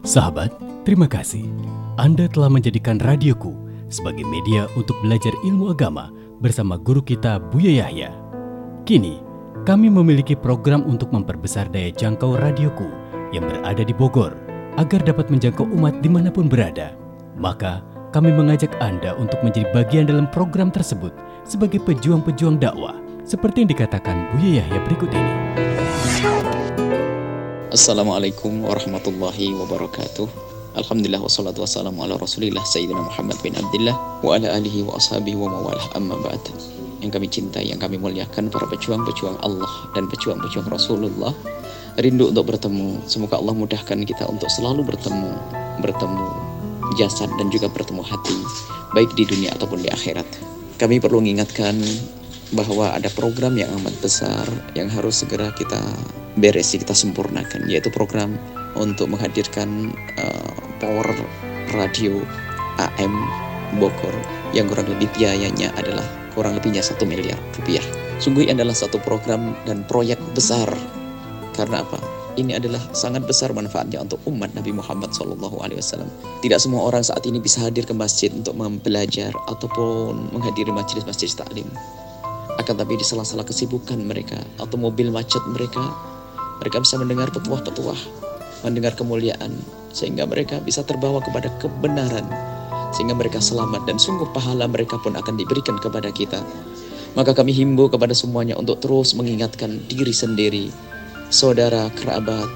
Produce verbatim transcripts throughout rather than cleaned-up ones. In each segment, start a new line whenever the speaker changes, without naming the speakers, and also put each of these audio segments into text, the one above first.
Sahabat, terima kasih. Anda telah menjadikan radioku sebagai media untuk belajar ilmu agama bersama guru kita Buya Yahya. Kini, kami memiliki program untuk memperbesar daya jangkau radioku yang berada di Bogor agar dapat menjangkau umat dimanapun berada. Maka, kami mengajak Anda untuk menjadi bagian dalam program tersebut sebagai pejuang-pejuang dakwah seperti yang dikatakan Buya Yahya berikut ini.
Assalamualaikum warahmatullahi wabarakatuh. Alhamdulillah wassalatu wassalamu ala rasulillah Sayyidina Muhammad bin Abdillah wa ala alihi wa ashabihi wa mawalah amma ba'd. Yang kami cintai, yang kami muliakan, para pejuang-pejuang Allah dan pejuang-pejuang Rasulullah, rindu untuk bertemu. Semoga Allah mudahkan kita untuk selalu bertemu, bertemu jasad dan juga bertemu hati, baik di dunia ataupun di akhirat. Kami perlu mengingatkan bahwa ada program yang amat besar yang harus segera kita beresi, kita sempurnakan, yaitu program untuk menghadirkan uh, power radio A M Bogor yang kurang lebih biayanya adalah kurang lebihnya satu miliar rupiah. Sungguh ini adalah satu program dan proyek besar. Karena apa? Ini adalah sangat besar manfaatnya untuk umat Nabi Muhammad shallallahu alaihi wasallam. Tidak semua orang saat ini bisa hadir ke masjid untuk belajar ataupun menghadiri majelis-majelis taklim. Akan tapi di sela-sela kesibukan mereka atau mobil macet mereka, mereka bisa mendengar petuah-petuah, mendengar kemuliaan, sehingga mereka bisa terbawa kepada kebenaran, sehingga mereka selamat dan sungguh pahala mereka pun akan diberikan kepada kita. Maka kami himbau kepada semuanya untuk terus mengingatkan diri sendiri, saudara, kerabat,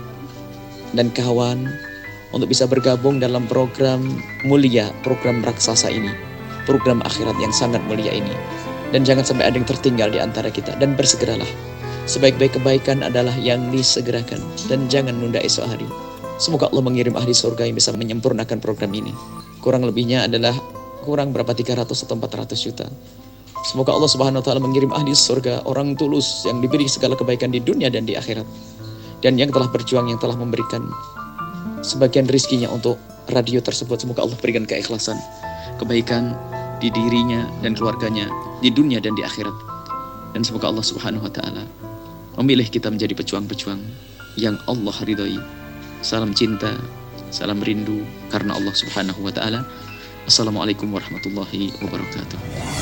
dan kawan untuk bisa bergabung dalam program mulia, program raksasa ini, program akhirat yang sangat mulia ini. Dan jangan sampai ada yang tertinggal di antara kita. Dan bersegeralah. Sebaik-baik kebaikan adalah yang disegerakan. Dan jangan nunda esok hari. Semoga Allah mengirim ahli surga yang bisa menyempurnakan program ini. Kurang lebihnya adalah kurang berapa tiga ratus atau empat ratus juta. Semoga Allah subhanahu wa ta'ala mengirim ahli surga, orang tulus yang diberi segala kebaikan di dunia dan di akhirat. Dan yang telah berjuang, yang telah memberikan sebagian rizkinya untuk radio tersebut. Semoga Allah berikan keikhlasan, kebaikan di dirinya dan keluarganya di dunia dan di akhirat. Dan semoga Allah subhanahu wa ta'ala memilih kita menjadi pejuang-pejuang yang Allah ridhoi. Salam cinta, salam rindu karena Allah subhanahu wa ta'ala. Assalamualaikum warahmatullahi wabarakatuh.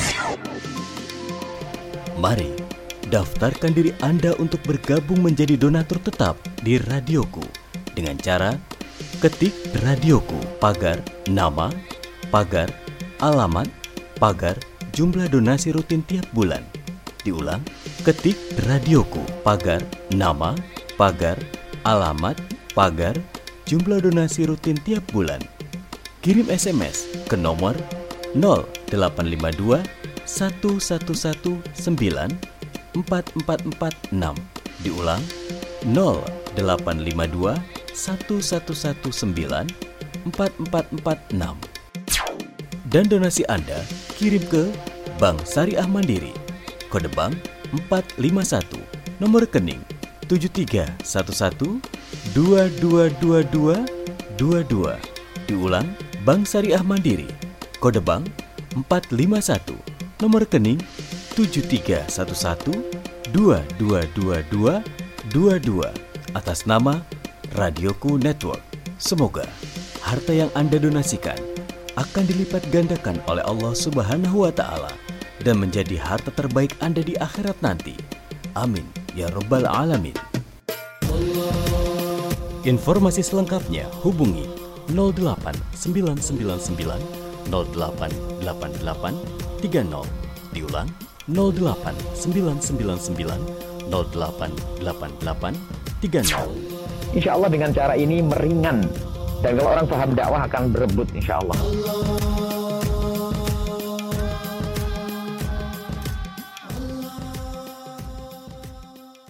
Mari daftarkan diri Anda untuk bergabung menjadi donatur tetap di radioku dengan cara ketik radioku, pagar nama, pagar alamat, pagar jumlah donasi rutin tiap bulan. Diulang, ketik radioku, pagar nama, pagar alamat, pagar jumlah donasi rutin tiap bulan. Kirim S M S ke nomor nol delapan lima dua satu satu satu sembilan empat empat empat enam. Diulang, nol delapan lima dua satu satu satu sembilan empat empat empat enam. Dan donasi Anda kirim ke Bank Syariah Mandiri, kode bank empat lima satu, nomor rekening tujuh tiga satu satu dua dua dua dua dua dua. Diulang, Bank Syariah Mandiri, kode bank empat lima satu, nomor rekening tujuh tiga satu satu dua dua dua dua dua dua, atas nama Radioku Network. Semoga harta yang Anda donasikan akan dilipat gandakan oleh Allah subhanahu wa ta'ala dan menjadi harta terbaik Anda di akhirat nanti. Amin ya rabbal alamin. Informasi selengkapnya hubungi nol delapan sembilan sembilan sembilan nol delapan delapan delapan tiga nol. Diulang, nol delapan sembilan sembilan sembilan nol delapan delapan delapan tiga nol.
Insya Allah dengan cara ini meringan. Dan kalau orang paham dakwah akan berebut insya Allah.